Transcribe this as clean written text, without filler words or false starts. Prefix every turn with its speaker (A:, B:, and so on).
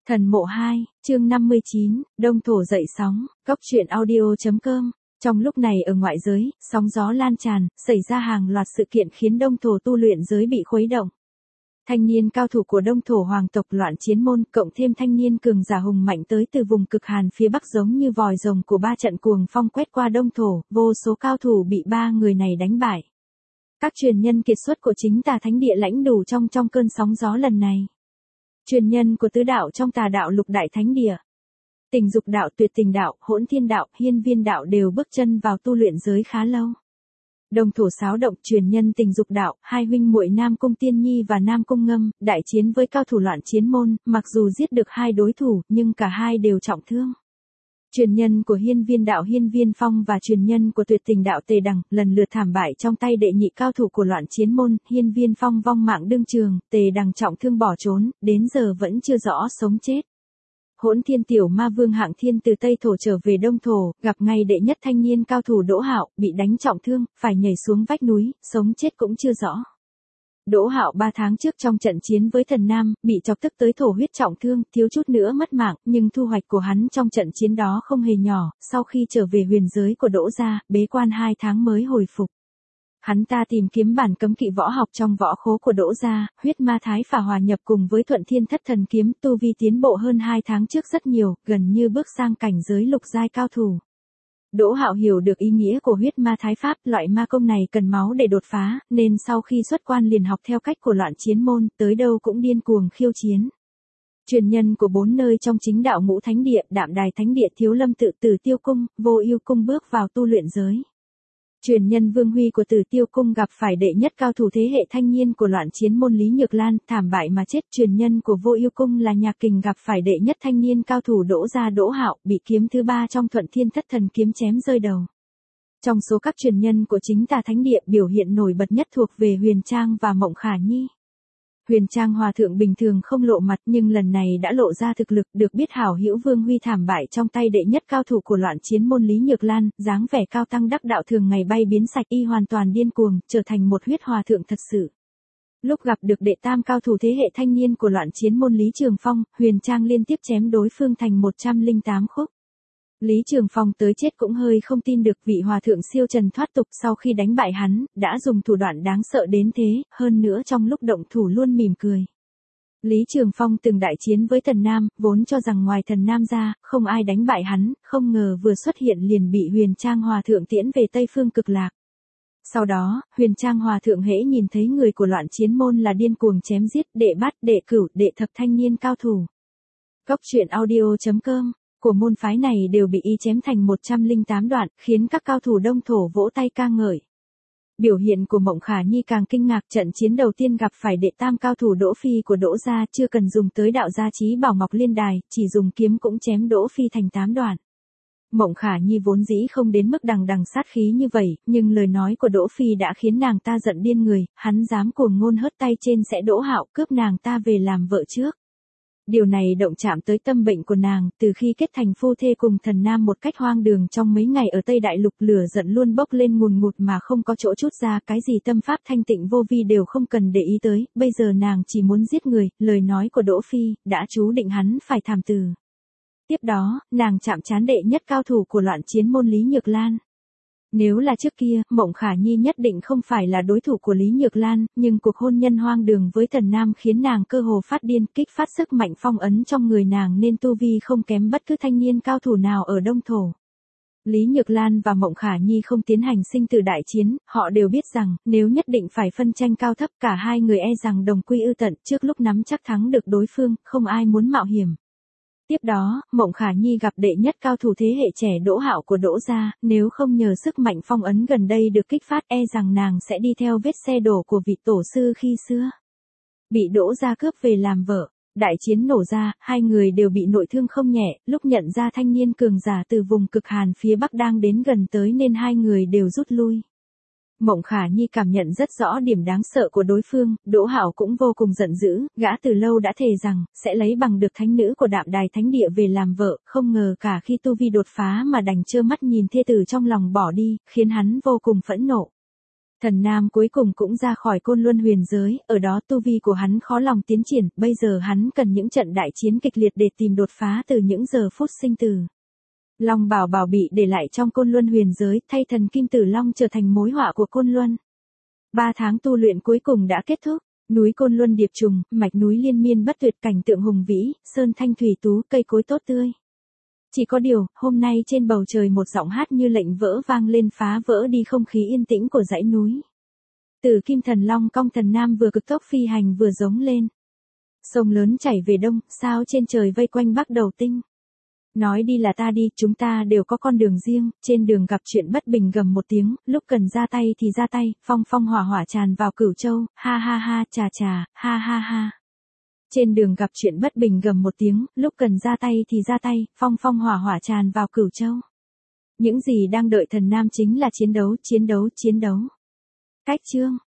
A: Thần mộ 2, chương 59, Đông thổ dậy sóng, Cốc truyện audio.com. Trong lúc này ở ngoại giới, sóng gió lan tràn, xảy ra hàng loạt sự kiện khiến đông thổ tu luyện giới bị khuấy động. Thanh niên cao thủ của đông thổ hoàng tộc loạn chiến môn, cộng thêm thanh niên cường giả hùng mạnh tới từ vùng cực hàn phía bắc giống như vòi rồng của ba trận cuồng phong quét qua đông thổ, vô số cao thủ bị ba người này đánh bại. Các truyền nhân kiệt xuất của chính Tà Thánh Địa lãnh đủ trong cơn sóng gió lần này. Truyền nhân của tứ đạo trong Tà đạo Lục Đại Thánh Địa, Tình Dục đạo, Tuyệt Tình đạo, Hỗn Thiên đạo, Hiên Viên đạo đều bước chân vào tu luyện giới khá lâu. Đông thổ xáo động, truyền nhân Tình Dục đạo, hai huynh muội Nam Cung Tiên Nhi và Nam Cung Ngâm, đại chiến với cao thủ loạn chiến môn, mặc dù giết được hai đối thủ, nhưng cả hai đều trọng thương. Truyền nhân của Hiên Viên đạo Hiên Viên Phong và truyền nhân của Tuyệt Tình đạo Tề Đằng, lần lượt thảm bại trong tay đệ nhị cao thủ của loạn chiến môn, Hiên Viên Phong vong mạng đương trường, Tề Đằng trọng thương bỏ trốn, đến giờ vẫn chưa rõ sống chết. Hỗn Thiên tiểu ma vương Hạng Thiên từ Tây thổ trở về Đông thổ, gặp ngay đệ nhất thanh niên cao thủ Đỗ Hạo, bị đánh trọng thương, phải nhảy xuống vách núi, sống chết cũng chưa rõ. Đỗ Hạo 3 tháng trước trong trận chiến với Thần Nam, bị chọc tức tới thổ huyết trọng thương, thiếu chút nữa mất mạng, nhưng thu hoạch của hắn trong trận chiến đó không hề nhỏ, sau khi trở về huyền giới của Đỗ gia, bế quan 2 tháng mới hồi phục. Hắn ta tìm kiếm bản cấm kỵ võ học trong võ khố của Đỗ gia, huyết ma thái phả hòa nhập cùng với Thuận Thiên Thất Thần kiếm, tu vi tiến bộ hơn 2 tháng trước rất nhiều, gần như bước sang cảnh giới lục giai cao thủ. Đỗ Hạo hiểu được ý nghĩa của huyết ma thái pháp, loại ma công này cần máu để đột phá, nên sau khi xuất quan liền học theo cách của loạn chiến môn, tới đâu cũng điên cuồng khiêu chiến. Truyền nhân của 4 nơi trong chính đạo Ngũ Thánh Địa, Đạm Đài Thánh Địa, Thiếu Lâm Tự, Tử Tiêu Cung, Vô Ưu Cung bước vào tu luyện giới. Truyền nhân Vương Huy của Tử Tiêu Cung gặp phải đệ nhất cao thủ thế hệ thanh niên của loạn chiến môn Lý Nhược Lan, thảm bại mà chết. Truyền nhân của Vô Ưu Cung là Nhạc Kình gặp phải đệ nhất thanh niên cao thủ Đỗ gia Đỗ Hạo, bị kiếm thứ 3 trong Thuận Thiên Thất Thần kiếm chém rơi đầu. Trong số các truyền nhân của chính Tà Thánh Địa, biểu hiện nổi bật nhất thuộc về Huyền Trang và Mộng Khả Nhi. Huyền Trang hòa thượng bình thường không lộ mặt, nhưng lần này đã lộ ra thực lực, được biết hảo hữu Vương Huy thảm bại trong tay đệ nhất cao thủ của loạn chiến môn Lý Nhược Lan, dáng vẻ cao tăng đắc đạo thường ngày bay biến sạch, y hoàn toàn điên cuồng, trở thành một huyết hòa thượng thật sự. Lúc gặp được đệ tam cao thủ thế hệ thanh niên của loạn chiến môn Lý Trường Phong, Huyền Trang liên tiếp chém đối phương thành 108 khúc. Lý Trường Phong tới chết cũng hơi không tin được vị hòa thượng siêu trần thoát tục, sau khi đánh bại hắn, đã dùng thủ đoạn đáng sợ đến thế, hơn nữa trong lúc động thủ luôn mỉm cười. Lý Trường Phong từng đại chiến với Thần Nam, vốn cho rằng ngoài Thần Nam ra, không ai đánh bại hắn, không ngờ vừa xuất hiện liền bị Huyền Trang hòa thượng tiễn về Tây Phương Cực Lạc. Sau đó, Huyền Trang hòa thượng hễ nhìn thấy người của loạn chiến môn là điên cuồng chém giết, đệ bát, đệ cửu, đệ thập thanh niên cao thủ. Cốc truyện audio.com của môn phái này đều bị y chém thành 108 đoạn, khiến các cao thủ đông thổ vỗ tay ca ngợi. Biểu hiện của Mộng Khả Nhi càng kinh ngạc, trận chiến đầu tiên gặp phải đệ tam cao thủ Đỗ Phi của Đỗ gia, chưa cần dùng tới đạo gia chí bảo Ngọc Liên Đài, chỉ dùng kiếm cũng chém Đỗ Phi thành 8 đoạn. Mộng Khả Nhi vốn dĩ không đến mức đằng đằng sát khí như vậy, nhưng lời nói của Đỗ Phi đã khiến nàng ta giận điên người, hắn dám cuồng ngôn hất tay trên sẽ Đỗ Hạo, cướp nàng ta về làm vợ trước. Điều này động chạm tới tâm bệnh của nàng, từ khi kết thành phu thê cùng Thần Nam một cách hoang đường trong mấy ngày ở Tây Đại Lục, lửa giận luôn bốc lên ngùn ngụt mà không có chỗ trút ra, cái gì tâm pháp thanh tịnh vô vi đều không cần để ý tới, bây giờ nàng chỉ muốn giết người, lời nói của Đỗ Phi, đã chú định hắn phải thảm tử. Tiếp đó, nàng chạm trán đệ nhất cao thủ của loạn chiến môn Lý Nhược Lan. Nếu là trước kia, Mộng Khả Nhi nhất định không phải là đối thủ của Lý Nhược Lan, nhưng cuộc hôn nhân hoang đường với Thần Nam khiến nàng cơ hồ phát điên, kích phát sức mạnh phong ấn trong người nàng nên tu vi không kém bất cứ thanh niên cao thủ nào ở Đông thổ. Lý Nhược Lan và Mộng Khả Nhi không tiến hành sinh tử đại chiến, họ đều biết rằng, nếu nhất định phải phân tranh cao thấp, cả hai người e rằng đồng quy ư tận, trước lúc nắm chắc thắng được đối phương, không ai muốn mạo hiểm. Tiếp đó, Mộng Khả Nhi gặp đệ nhất cao thủ thế hệ trẻ Đỗ Hạo của Đỗ gia, nếu không nhờ sức mạnh phong ấn gần đây được kích phát, e rằng nàng sẽ đi theo vết xe đổ của vị tổ sư khi xưa. Bị Đỗ gia cướp về làm vợ, đại chiến nổ ra, hai người đều bị nội thương không nhẹ, lúc nhận ra thanh niên cường giả từ vùng cực hàn phía bắc đang đến gần tới nên hai người đều rút lui. Mộng Khả Nhi cảm nhận rất rõ điểm đáng sợ của đối phương, Đỗ Hạo cũng vô cùng giận dữ, gã từ lâu đã thề rằng, sẽ lấy bằng được thánh nữ của Đạm Đài Thánh Địa về làm vợ, không ngờ cả khi tu vi đột phá mà đành trơ mắt nhìn thê tử trong lòng bỏ đi, khiến hắn vô cùng phẫn nộ. Thần Nam cuối cùng cũng ra khỏi Côn Luân huyền giới, ở đó tu vi của hắn khó lòng tiến triển, bây giờ hắn cần những trận đại chiến kịch liệt để tìm đột phá từ những giờ phút sinh tử. Long Bảo Bảo bị để lại trong Côn Luân huyền giới, thay thần Kim Tử Long trở thành mối họa của Côn Luân. 3 tháng tu luyện cuối cùng đã kết thúc, núi Côn Luân điệp trùng, mạch núi liên miên bất tuyệt, cảnh tượng hùng vĩ, sơn thanh thủy tú, cây cối tốt tươi. Chỉ có điều, hôm nay trên bầu trời một giọng hát như lệnh vỡ vang lên, phá vỡ đi không khí yên tĩnh của dãy núi. Từ Kim Thần Long cong Thần Nam vừa cực tốc phi hành vừa giống lên. Sông lớn chảy về đông, sao trên trời vây quanh Bắc Đầu Tinh. Nói đi là ta đi, chúng ta đều có con đường riêng, trên đường gặp chuyện bất bình gầm một tiếng, lúc cần ra tay thì ra tay, phong phong hỏa hỏa tràn vào Cửu Châu, ha ha ha, chà chà, ha ha ha. Trên đường gặp chuyện bất bình gầm một tiếng, lúc cần ra tay thì ra tay, phong phong hỏa hỏa tràn vào Cửu Châu. Những gì đang đợi Thần Nam chính là chiến đấu, chiến đấu, chiến đấu. Cách chương